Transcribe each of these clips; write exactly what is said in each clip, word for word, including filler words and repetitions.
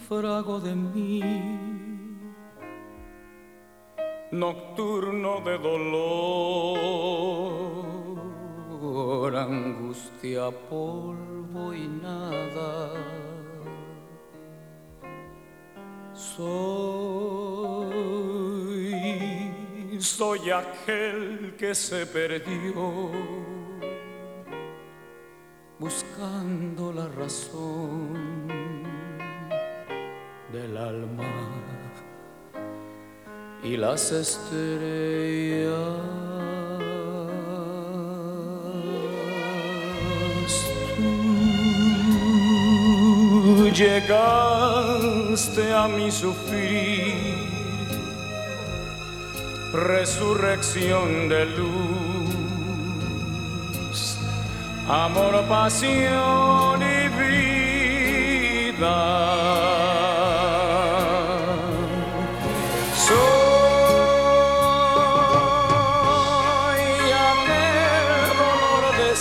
náufrago de mí, nocturno de dolor, angustia, polvo y nada. Soy, soy aquel que se perdió buscando la razón del alma y las estrellas. Tú llegaste a mi sufrir, resurrección de luz, amor, pasión y vida. Soy aquel dolor de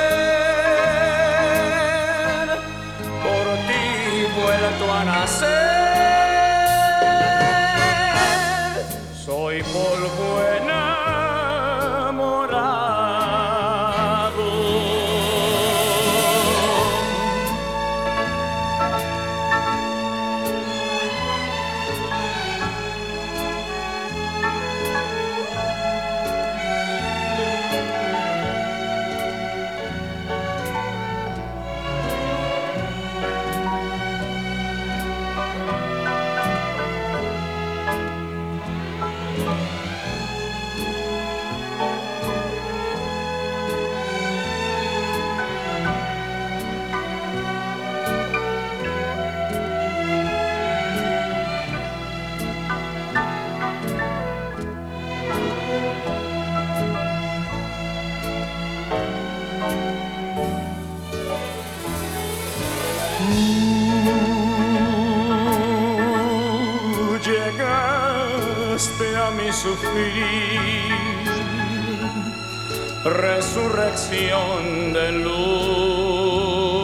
ser, por ti vuelto a nacer. Soy polvo enamorado. Tú llegaste a mi sufrir, resurrección de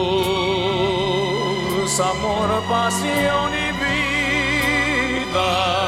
luz, amor, pasión y vida.